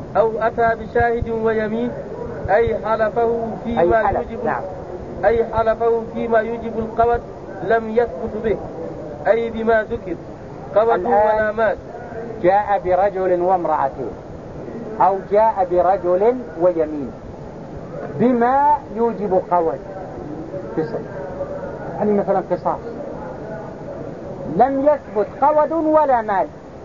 أو أتى بشاهد ويمين أي حلفه فيما يوجب القود لم يثبت به، أي بما ذكر قود ولا مال. جاء برجل وامرأتين أو جاء برجل ويمين بما يوجب قود، يعني مثلا قصاص، لم يثبت قود ولا مال.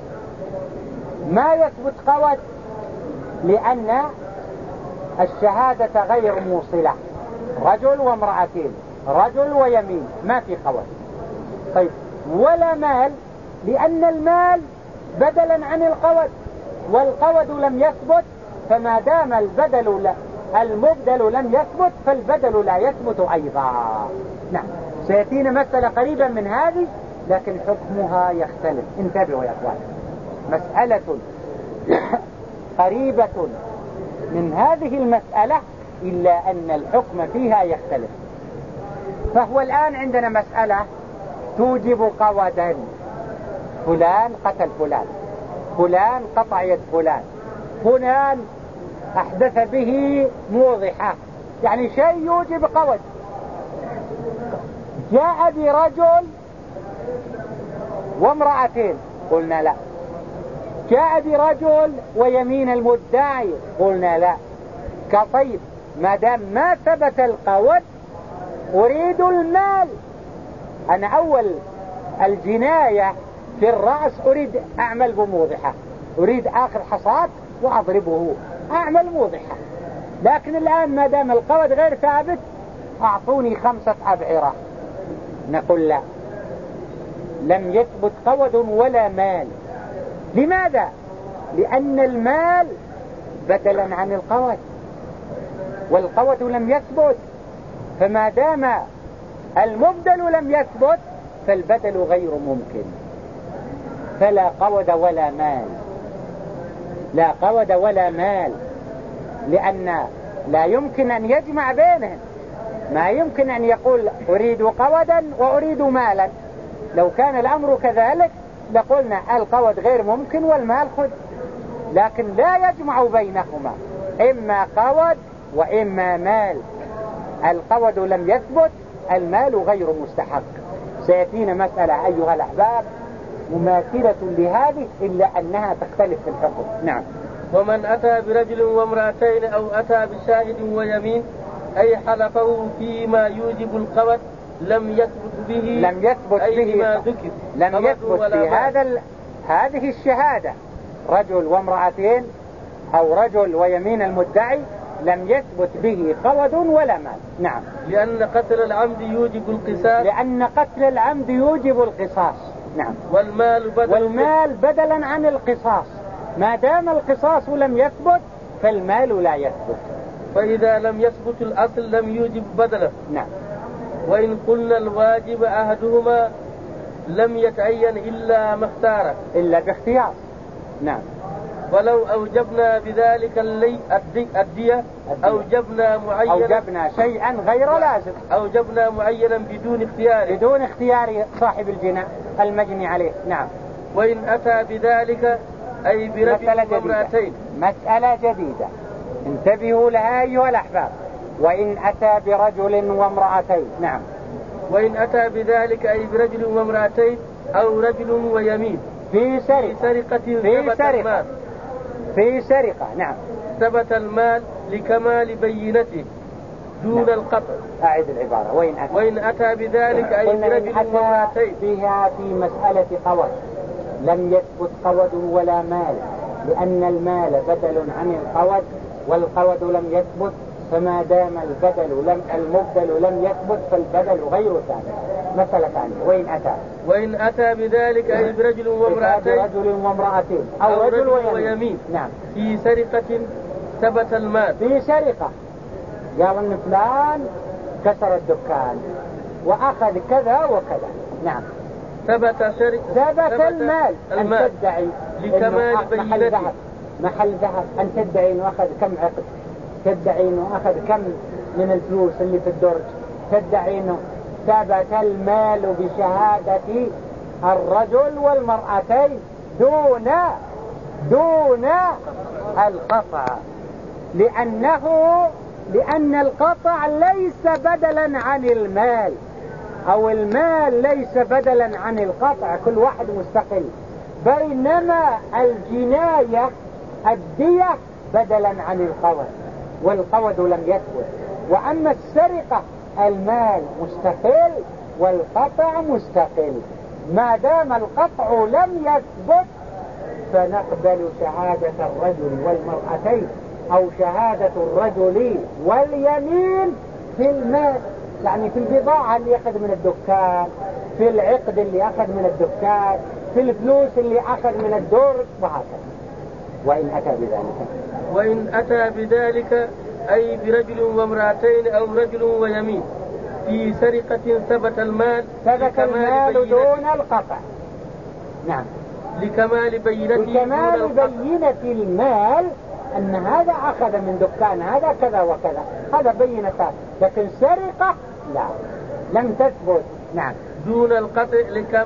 ما يثبت قود لأن الشهادة غير موصلة، رجل وامرأتين، رجل ويمين، ما في قود. طيب ولا مال لأن المال بدلا عن القود، والقود لم يثبت، فما دام المبدل لم يثبت فالبدل لا يثبت أيضا. نعم، سيأتينا مسألة قريبا من هذه لكن حكمها يختلف. انتبهوا يا أخوان، مسألة قريبة من هذه المسألة إلا أن الحكم فيها يختلف. فهو الآن عندنا مسألة توجب قودا، فلان قتل فلان، فلان قطع يد فلان، فلان أحدث به موضحة، يعني شيء يوجب قود. جاء برجل وامرأتين، قلنا لا. جاء برجل ويمين المدعي، قلنا لا. كطيب ما دام ما ثبت القود أريد المال. أنا أول الجناية في الرأس أريد أعمل بموضحة، أريد آخر حصاد وأضربه، أعمل موضحة. لكن الآن ما دام القود غير ثابت أعطوني 5 أبعرة. نقول لا، لم يثبت قود ولا مال. لماذا؟ لأن المال بدلا عن القود، والقود لم يثبت، فما دام المبدل لم يثبت فالبدل غير ممكن، فلا قود ولا مال. لا قود ولا مال، لأن لا يمكن أن يجمع بينهم. ما يمكن أن يقول أريد قودا وأريد مالا. لو كان الأمر كذلك لقلنا القود غير ممكن والمال خذ، لكن لا يجمع بينهما، إما قود وإما مال. القود لم يثبت، المال غير مستحق. سيأتينا مسألة أيها الأحباب مماثلة لهذه إلا أنها تختلف في الحكم. نعم. ومن أتى برجل وامرأتين أو أتى بشاهد ويمين أي حلفه فيما يوجب القود لم يثبت به ما ذكر، لم يثبت في هذه الشهادة رجل وامرأتين أو رجل ويمين المدعي، لم يثبت به قود ولا مال. نعم. لأن قتل العمد يوجب القصاص. نعم. والمال بدلا عن القصاص. ما دام القصاص لم يثبت فالمال لا يثبت. فإذا لم يثبت الأصل لم يوجب بدله. نعم. وإن قلنا الواجب أحدهما لم يتعين إلا ما اختاره، إلا باختيار. نعم. ولو أوجبنا بذلك الدية أوجبنا شيئا غير لازم، أوجبنا معينا بدون اختيار صاحب الجناء المجني عليه. نعم. وإن أتى بذلك أي برجل وامرأتين. مسألة جديدة انتبهوا لها أيها الأحباب. وإن أتى برجل وامرأتين. نعم. وإن أتى بذلك أي برجل وامرأتين أو رجل ويمين في سرقة. نعم. ثبت المال لكمال بينته دون القطع. أعد العبارة. وإن أتى بذلك أي برجل وامرأتين. بها في مسألة قود لم يثبت قود ولا مال، لأن المال بدل عن القود والقود لم يثبت، فما دام المبدل لم يثبت فالبدل غير ثابت. مسألة ثانية. وإن أتى بذلك أي برجل وامرأتين أو رجل ويمين. نعم. في سرقة ثبت المال. في سرقة قال إن فلان كسر الدكان وأخذ كذا وكذا. نعم. ثبت المال. أن تدعي لكمال بينته محل ذهب، أن تدعي إنه أخذ كم عقد، تدعي إنه أخذ كم من الفلوس اللي في الدرج، تدعي إنه ثبت المال بشهادة الرجل والمرأتين دون القطع، لأن القطع ليس بدلا عن المال، أو المال ليس بدلا عن القطع، كل واحد مستقل. بينما الجناية الدية بدلا عن القود، والقود لم يثبت. وأما السرقة المال مستقل والقطع مستقل. ما دام القطع لم يثبت فنقبل شهادة الرجل والمرأتين، أو شهادة الرجل واليمين في المال، يعني في البضاعة اللي أخذ من الدكان، في العقد اللي أخذ من الدكان، في الفلوس اللي أخذ من الدور، وهكذا. وإن أتى بذلك أي برجل وامرأتين أو رجل ويمين في سرقة ثبت المال دون القطع. نعم، لكمال بينة المال، أن هذا أخذ من دكان هذا كذا وكذا، هذا بينة. لكن سرقة لا، لم تثبت. نعم، دون القطع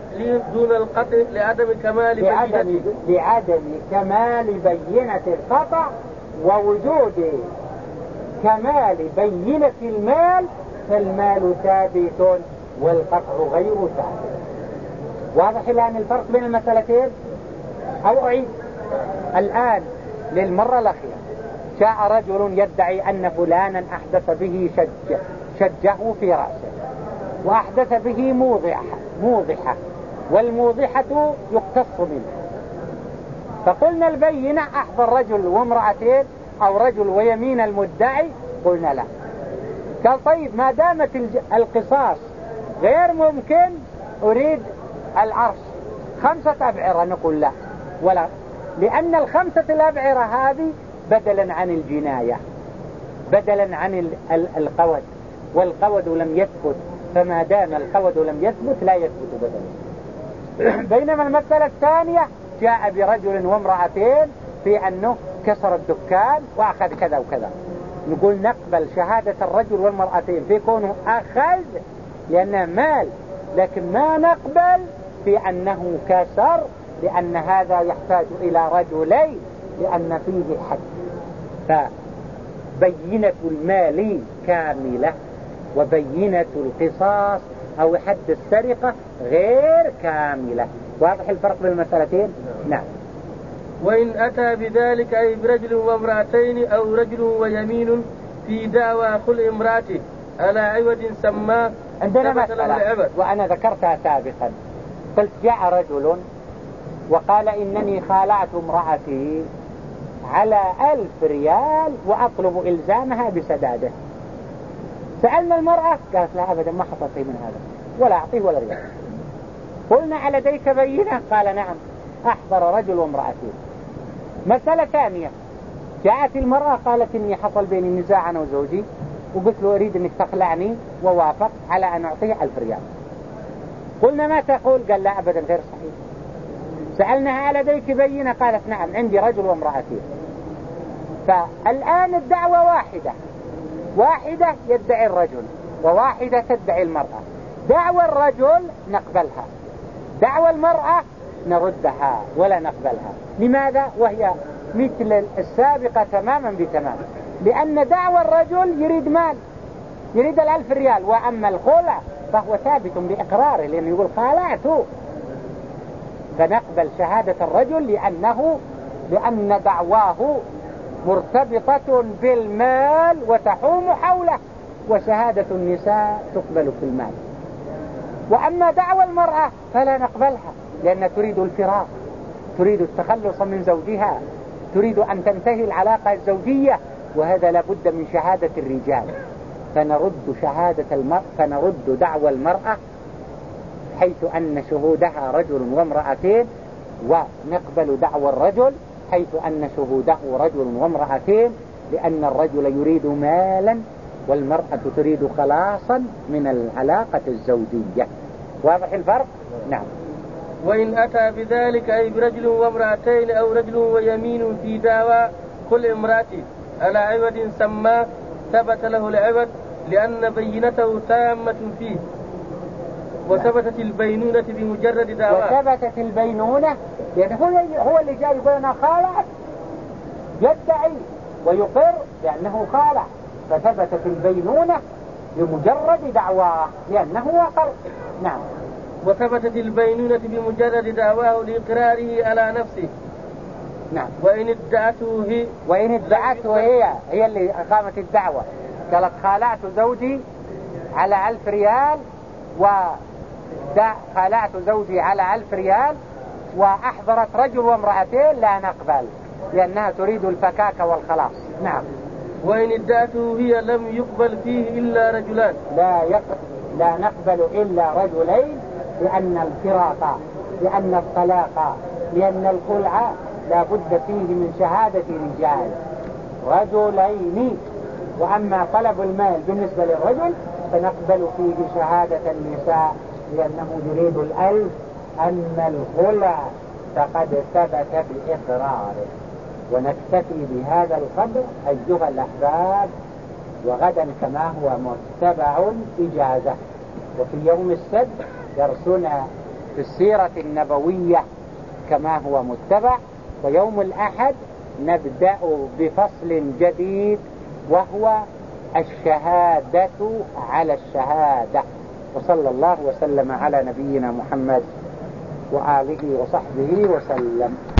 لعدم كمال بينته، لعدم كمال بينة القطع ووجود كمال بينة المال، فالمال ثابت والقطع غير ثابت. واضح الآن الفرق بين المسألتين؟ أو أعيد الآن للمرة الأخيرة. جاء رجل يدعي أن فلانا أحدث به شجه في رأسه، وأحدث به موضحة، والموضحة يقتص منها. فقلنا البينة أحضر رجل وامرأتين أو رجل ويمين المدعي، قلنا لا. قال طيب ما دامت القصاص غير ممكن، أريد العرش 5 أبعرة، نقول لا، ولا، لأن 5 الأبعرة هذه بدلا عن الجناية، بدلا عن القود، والقود لم يثبت، فما دام القود لم يثبت لا يثبت بدلا. بينما المسألة الثانية جاء برجل وامرأتين في أنه كسر الدكان وأخذ كذا وكذا، نقول نقبل شهادة الرجل والمرأتين في كونه أخذ لأنه مال، لكن ما نقبل في أنه كسر، لأن هذا يحتاج إلى رجلين، لأن فيه حد. فبينة المال كاملة، وبينة القصاص أو حد السرقة غير كاملة. واضح الفرق بين المسألتين؟ نعم. وإن أتى بذلك أي برجل وامرأتين أو رجل ويمين في دعوى كل امرأته على عوض سماه، عندنا مسألة وأنا ذكرتها سابقا، قلت جاء رجل وقال إنني خالعت امرأتي على 1000 ريال وأطلب إلزامها بسداده. سألنا المرأة، قالت لا أبدا ما حطيت من هذا ولا أعطيه ولا ريال. قلنا لديك بينة؟ قال نعم، أحضر رجل وامرأتين. مسألة ثانية، جاءت المرأة قالت إني حصل بيني نزاع أنا وزوجي، وقلت له أريد أنك تخلعني، ووافق على أن أعطيه 1000 ريال. قلنا ما تقول؟ قال لا أبدا غير صحيح. سألناها لديك بينة؟ قالت نعم عندي رجل وامرأتين. فالآن الدعوة واحدة يدعي الرجل وواحدة تدعي المرأة. دعوى الرجل نقبلها، دعوى المرأة نردها ولا نقبلها. لماذا؟ وهي مثل السابقة تماما بتمام، لأن دعوى الرجل يريد مال، يريد 1000 ريال، وأما الخلع فهو ثابت بإقراره لأنه يقول خالعته. فنقبل شهادة الرجل لأن دعواه مرتبطة بالمال وتحوم حوله، وشهادة النساء تقبل في المال. وأما دعوى المرأة فلا نقبلها، لأنها تريد الفراق، تريد التخلص من زوجها، تريد أن تنتهي العلاقة الزوجية، وهذا لابد من شهادة الرجال. فنرد دعوى المرأة حيث أن شهودها رجل وامرأتين، ونقبل دعوى الرجل حيث أن شهوده رجل وامرأتين، لأن الرجل يريد مالا والمرأة تريد خلاصا من العلاقة الزوجية. واضح الفرق؟ نعم. وإن أتى بذلك أي برجل وامرأتين أو رجل ويمين في دعوى كل امرأة على عوض سماه، ثبت له العوض لأن بينته تامة فيه، وثبتت البينونة بمجرد دعواه. وثبتت البينونة، يعني هو اللي جاي يقول أنا خالعت، يدعي ويقر بأنه خالع، فثبتت البينونة بمجرد دعواه لأنه وقر. نعم. وثبتت البينونة بمجرد دعواه لإقراره على نفسه. نعم. وإن ادعته هي اللي أقامت الدعوة، قالت خالعت زوجي على 1000 ريال خالعت زوجي على 1000 ريال وأحضرت رجل وامرأتين، لا نقبل لأنها تريد الفكاك والخلاص. نعم. وإن ادعته هي لم يقبل فيه إلا رجلان. لا نقبل إلا رجلين، لأن الفراق، لأن الطلاق، لأن الخلع لا بد فيه من شهادة رجال، رجلين. وأما طلب المال بالنسبة للرجل فنقبل فيه شهادة النساء لأنه يريد 1000. أما الخلع فقد ثبت بإقراره. ونكتفي بهذا القدر أيها الأحباب، وغدا كما هو متبع إجازة، وفي يوم السبت درسنا في السيرة النبوية كما هو متبع، ويوم الأحد نبدأ بفصل جديد وهو الشهادة على الشهادة. وصلى الله وسلم على نبينا محمد وآله وصحبه وسلم.